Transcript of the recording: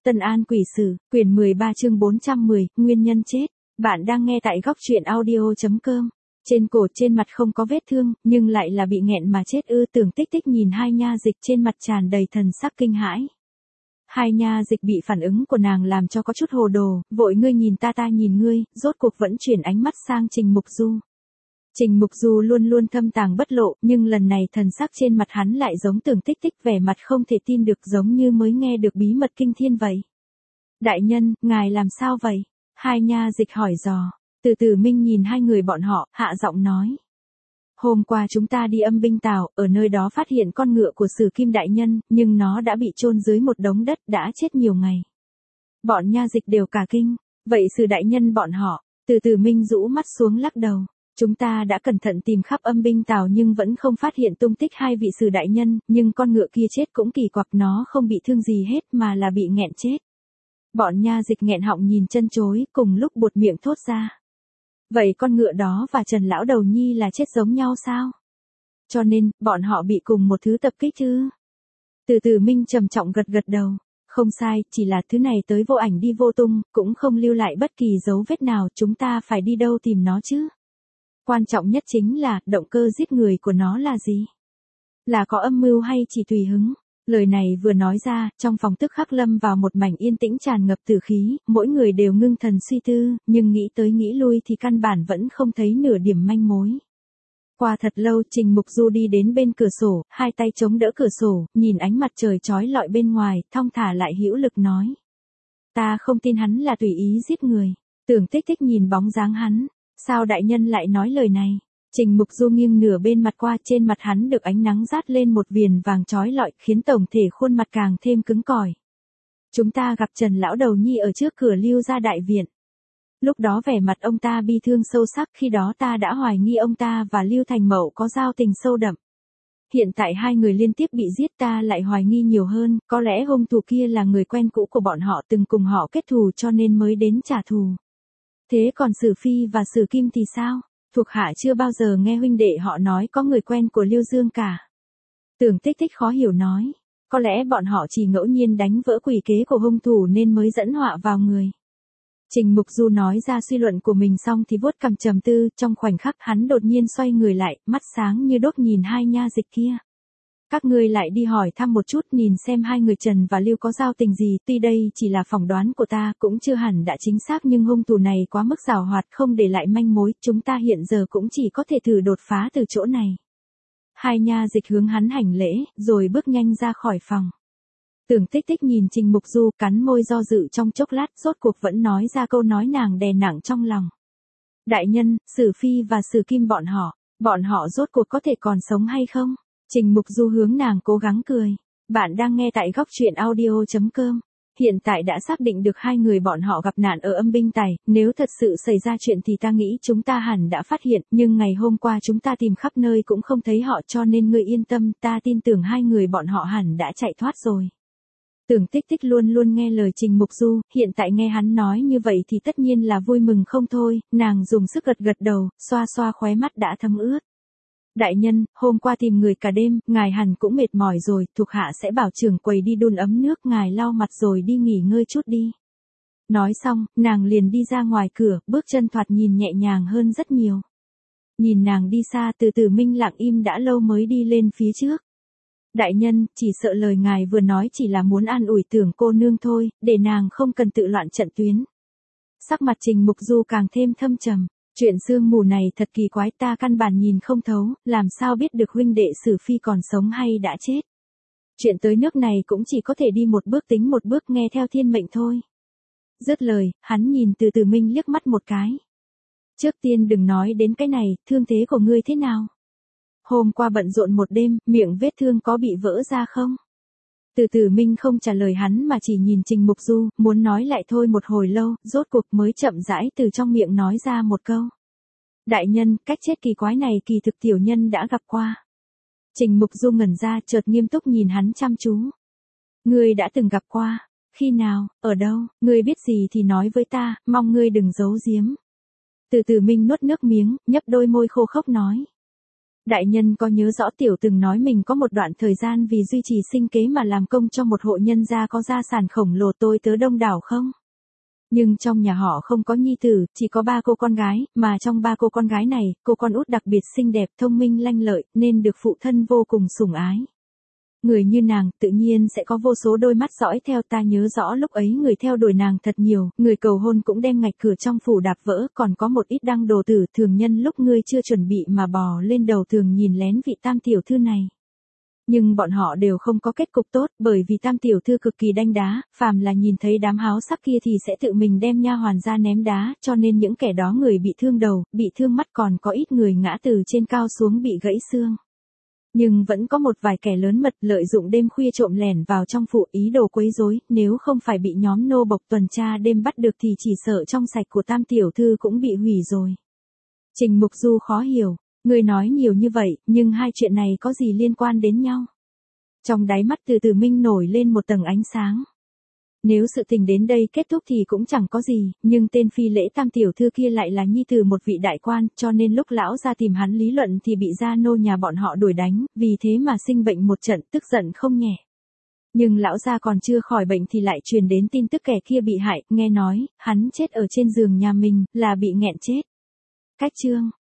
Tân An Quỷ Sử, quyển 13 chương 410, nguyên nhân chết. Bạn đang nghe tại góc truyện audio.com. Trên cổ trên mặt không có vết thương, nhưng lại là bị nghẹn mà chết ư. Tưởng Tích Tích nhìn Hai Nha Dịch trên mặt tràn đầy thần sắc kinh hãi. Hai Nha Dịch bị phản ứng của nàng làm cho có chút hồ đồ, vội ngươi nhìn ta nhìn ngươi, rốt cuộc vẫn chuyển ánh mắt sang Trình Mục Du. Trình Mục Du luôn luôn thâm tàng bất lộ, nhưng lần này thần sắc trên mặt hắn lại giống Tưởng Tích Tích, vẻ mặt không thể tin được, giống như mới nghe được bí mật kinh thiên vậy. Đại nhân, ngài làm sao vậy? Hai Nha Dịch hỏi dò. Từ Từ Minh nhìn hai người bọn họ, hạ giọng nói. Hôm qua chúng ta đi Âm Binh Tào, ở nơi đó phát hiện con ngựa của Sử Kim đại nhân, nhưng nó đã bị chôn dưới một đống đất, đã chết nhiều ngày. Bọn Nha Dịch đều cả kinh. Vậy Sử đại nhân bọn họ? Từ Từ Minh rũ mắt xuống lắc đầu. Chúng ta đã cẩn thận tìm khắp Âm Binh Tào nhưng vẫn không phát hiện tung tích hai vị Sử đại nhân, nhưng con ngựa kia chết cũng kỳ quặc, nó không bị thương gì hết mà là bị nghẹn chết. Bọn Nha Dịch nghẹn họng nhìn chân chối, cùng lúc buột miệng thốt ra. Vậy con ngựa đó và Trần Lão Đầu Nhi là chết giống nhau sao? Cho nên, bọn họ bị cùng một thứ tập kích chứ? Từ Từ Minh trầm trọng gật đầu. Không sai, chỉ là thứ này tới vô ảnh đi vô tung, cũng không lưu lại bất kỳ dấu vết nào, chúng ta phải đi đâu tìm nó chứ? Quan trọng nhất chính là, động cơ giết người của nó là gì? Là có âm mưu hay chỉ tùy hứng? Lời này vừa nói ra, trong phòng tức khắc lâm vào một mảnh yên tĩnh tràn ngập tử khí, mỗi người đều ngưng thần suy tư, nhưng nghĩ tới nghĩ lui thì căn bản vẫn không thấy nửa điểm manh mối. Qua thật lâu, Trình Mục Du đi đến bên cửa sổ, hai tay chống đỡ cửa sổ, nhìn ánh mặt trời chói lọi bên ngoài, thong thả lại hữu lực nói. Ta không tin hắn là tùy ý giết người. Tưởng Tích Tích nhìn bóng dáng hắn. Sao đại nhân lại nói lời này? Trình Mục Du nghiêng nửa bên mặt qua, trên mặt hắn được ánh nắng rát lên một viền vàng chói lọi, khiến tổng thể khuôn mặt càng thêm cứng cỏi. Chúng ta gặp Trần Lão Đầu Nhi ở trước cửa Lưu gia đại viện. Lúc đó vẻ mặt ông ta bi thương sâu sắc, khi đó ta đã hoài nghi ông ta và Lưu Thành Mậu có giao tình sâu đậm. Hiện tại hai người liên tiếp bị giết, ta lại hoài nghi nhiều hơn, có lẽ hung thủ kia là người quen cũ của bọn họ, từng cùng họ kết thù cho nên mới đến trả thù. Thế còn Sử Phi và Sử Kim thì sao? Thuộc hạ chưa bao giờ nghe huynh đệ họ nói có người quen của Lưu Dương cả. Tưởng Tích Tích khó hiểu nói. Có lẽ bọn họ chỉ ngẫu nhiên đánh vỡ quỷ kế của hung thủ nên mới dẫn họa vào người. Trình Mục Du nói ra suy luận của mình xong thì vuốt cằm trầm tư, trong khoảnh khắc hắn đột nhiên xoay người lại, mắt sáng như đốt nhìn Hai Nha Dịch kia. Các ngươi lại đi hỏi thăm một chút, nhìn xem hai người Trần và Lưu có giao tình gì, tuy đây chỉ là phỏng đoán của ta, cũng chưa hẳn đã chính xác, nhưng hung thủ này quá mức giàu hoạt, không để lại manh mối, chúng ta hiện giờ cũng chỉ có thể thử đột phá từ chỗ này. Hai Nha Dịch hướng hắn hành lễ, rồi bước nhanh ra khỏi phòng. Tưởng Tích Tích nhìn Trình Mục Du, cắn môi do dự trong chốc lát, rốt cuộc vẫn nói ra câu nói nàng đè nặng trong lòng. Đại nhân, Sử Phi và Sử Kim bọn họ rốt cuộc có thể còn sống hay không? Trình Mục Du hướng nàng cố gắng cười. Bạn đang nghe tại góc truyện audio.com. Hiện tại đã xác định được hai người bọn họ gặp nạn ở Âm Binh Tày, nếu thật sự xảy ra chuyện thì ta nghĩ chúng ta hẳn đã phát hiện, nhưng ngày hôm qua chúng ta tìm khắp nơi cũng không thấy họ, cho nên ngươi yên tâm, ta tin tưởng hai người bọn họ hẳn đã chạy thoát rồi. Tưởng Tích Tích luôn luôn nghe lời Trình Mục Du, hiện tại nghe hắn nói như vậy thì tất nhiên là vui mừng không thôi, nàng dùng sức gật đầu, xoa xoa khóe mắt đã thấm ướt. Đại nhân, hôm qua tìm người cả đêm, ngài hẳn cũng mệt mỏi rồi, thuộc hạ sẽ bảo trưởng quầy đi đun ấm nước, ngài lau mặt rồi đi nghỉ ngơi chút đi. Nói xong, nàng liền đi ra ngoài cửa, bước chân thoạt nhìn nhẹ nhàng hơn rất nhiều. Nhìn nàng đi xa, Từ Từ Minh lặng im đã lâu mới đi lên phía trước. Đại nhân, chỉ sợ lời ngài vừa nói chỉ là muốn an ủi Tưởng cô nương thôi, để nàng không cần tự loạn trận tuyến. Sắc mặt Trình Mục Du càng thêm thâm trầm. Chuyện sương mù này thật kỳ quái, ta căn bản nhìn không thấu, làm sao biết được huynh đệ Sử Phi còn sống hay đã chết. Chuyện tới nước này cũng chỉ có thể đi một bước tính một bước, nghe theo thiên mệnh thôi. Dứt lời, hắn nhìn Từ Từ Minh liếc mắt một cái. Trước tiên đừng nói đến cái này, thương thế của ngươi thế nào? Hôm qua bận rộn một đêm, miệng vết thương có bị vỡ ra không? Từ Từ Minh không trả lời hắn mà chỉ nhìn Trình Mục Du, muốn nói lại thôi một hồi lâu, rốt cuộc mới chậm rãi từ trong miệng nói ra một câu. Đại nhân, cách chết kỳ quái này kỳ thực tiểu nhân đã gặp qua. Trình Mục Du ngẩn ra, chợt nghiêm túc nhìn hắn chăm chú. Ngươi đã từng gặp qua? Khi nào, ở đâu, ngươi biết gì thì nói với ta, mong ngươi đừng giấu giếm. Từ Từ Minh nuốt nước miếng, nhấp đôi môi khô khốc nói. Đại nhân có nhớ rõ tiểu từng nói mình có một đoạn thời gian vì duy trì sinh kế mà làm công cho một hộ nhân gia có gia sản khổng lồ tôi tớ đông đảo không? Nhưng trong nhà họ không có nhi tử, chỉ có 3 cô con gái, mà trong 3 cô con gái này, cô con út đặc biệt xinh đẹp, thông minh lanh lợi, nên được phụ thân vô cùng sủng ái. Người như nàng, tự nhiên sẽ có vô số đôi mắt dõi theo. Ta nhớ rõ lúc ấy người theo đuổi nàng thật nhiều, người cầu hôn cũng đem ngạch cửa trong phủ đạp vỡ, còn có một ít đăng đồ tử thường nhân lúc ngươi chưa chuẩn bị mà bò lên đầu thường nhìn lén vị tam tiểu thư này. Nhưng bọn họ đều không có kết cục tốt, bởi vì tam tiểu thư cực kỳ đanh đá, phàm là nhìn thấy đám háo sắc kia thì sẽ tự mình đem nha hoàn ra ném đá, cho nên những kẻ đó người bị thương đầu, bị thương mắt, còn có ít người ngã từ trên cao xuống bị gãy xương. Nhưng vẫn có một vài kẻ lớn mật lợi dụng đêm khuya trộm lẻn vào trong phủ ý đồ quấy rối, nếu không phải bị nhóm nô bộc tuần tra đêm bắt được thì chỉ sợ trong sạch của tam tiểu thư cũng bị hủy rồi. Trình Mục Du khó hiểu, người nói nhiều như vậy, nhưng hai chuyện này có gì liên quan đến nhau? Trong đáy mắt từ từ minh nổi lên một tầng ánh sáng. Nếu sự tình đến đây kết thúc thì cũng chẳng có gì, nhưng tên phi lễ tam tiểu thư kia lại là nhi tử một vị đại quan, cho nên lúc lão ra tìm hắn lý luận thì bị gia nô nhà bọn họ đuổi đánh, vì thế mà sinh bệnh một trận, tức giận không nhẹ. Nhưng lão gia còn chưa khỏi bệnh thì lại truyền đến tin tức kẻ kia bị hại, nghe nói, hắn chết ở trên giường nhà mình, là bị nghẹn chết. Cách chương